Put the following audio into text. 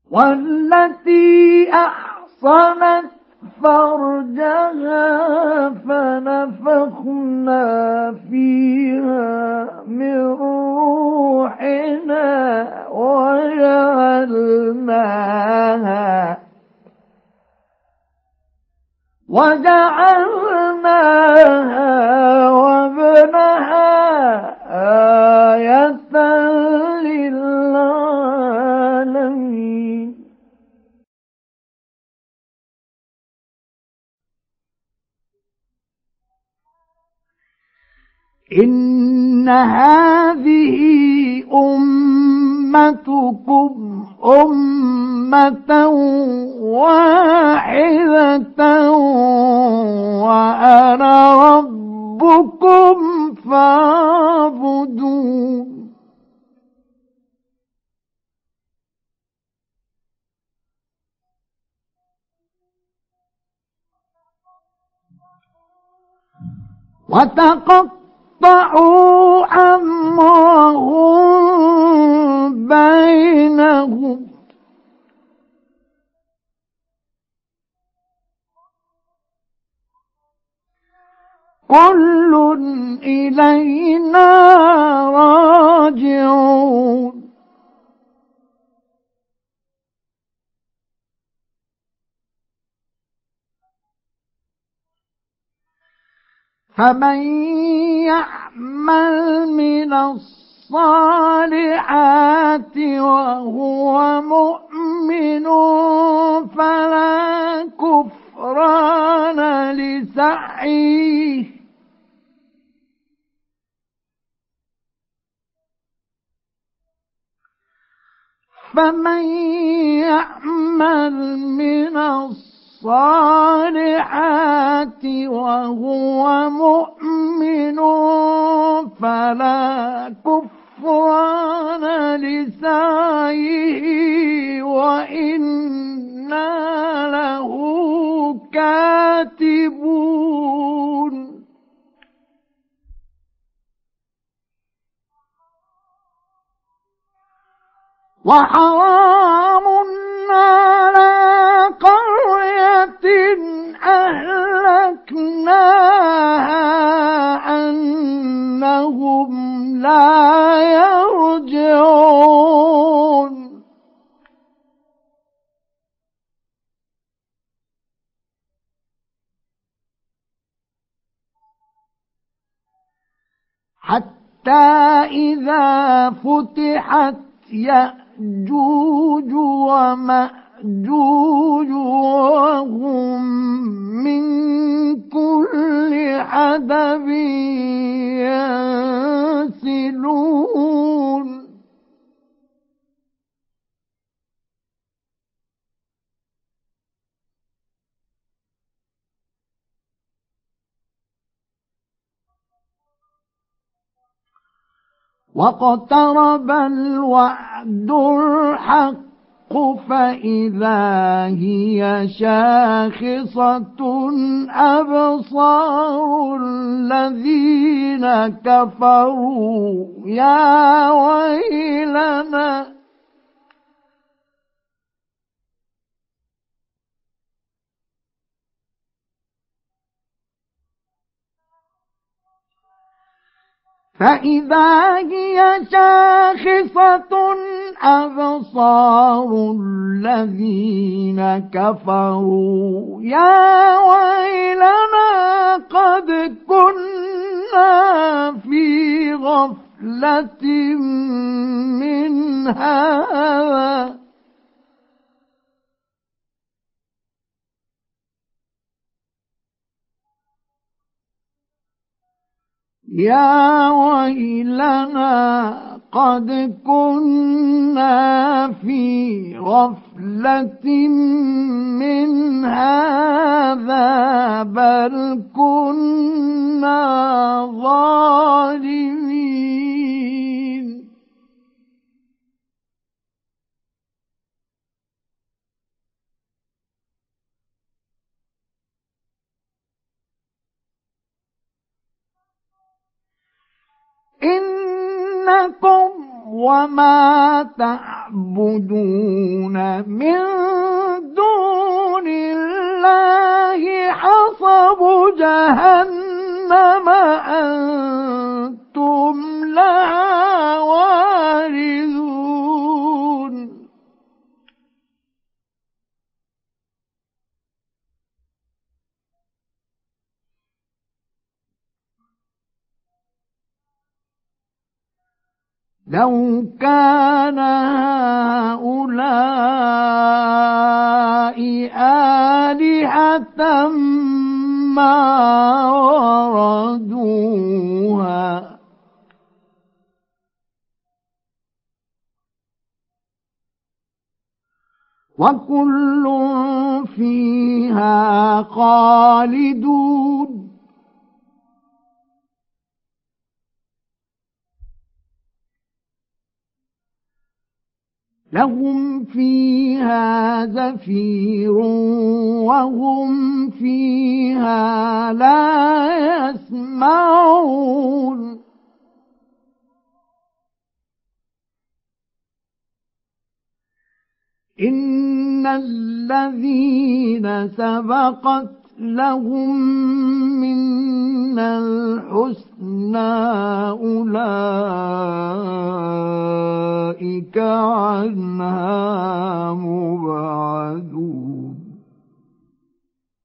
والتي أحصنت فرجها فنفخنا فيها من روحنا وجعلناها وابنها آية للعالمين. إن هذه أمتكم أمة واحدة وأنا ربكم فاعبدون. وتقطعوا أمرهم بينهم كل إلينا راجعون. فمن يعمل من الصالحات وهو مؤمن فلا كفران لسعيه فمن يعمل من الصالحات وهو مؤمن فلا كفران لسعيه وإنا له كاتبون. وحرام على قرية أهلكناها أنهم لا يرجعون. حتى إذا فتحت يأجوج ومأجوج وهم من كل حدب ينسلون. واقترب الوعد الحق فإذا هي شاخصة أبصار الذين كفروا يا ويلنا فإذا هي شاخصة أبصار الذين كفروا يا ويلنا قد كنا في غفلة من هذا يا ويلنا قد كنا في غفلة من هذا بل كنا ظالمين. إنكم وما تعبدون من دون الله حصب جهنم أنتم لها واردون لو كان هؤلاء آلهة ما وردوها وكل فيها خالدون لهم فيها زفير وهم فيها لا يسمعون إن الذين سبقت لهم منا الحسنى أولئك عنها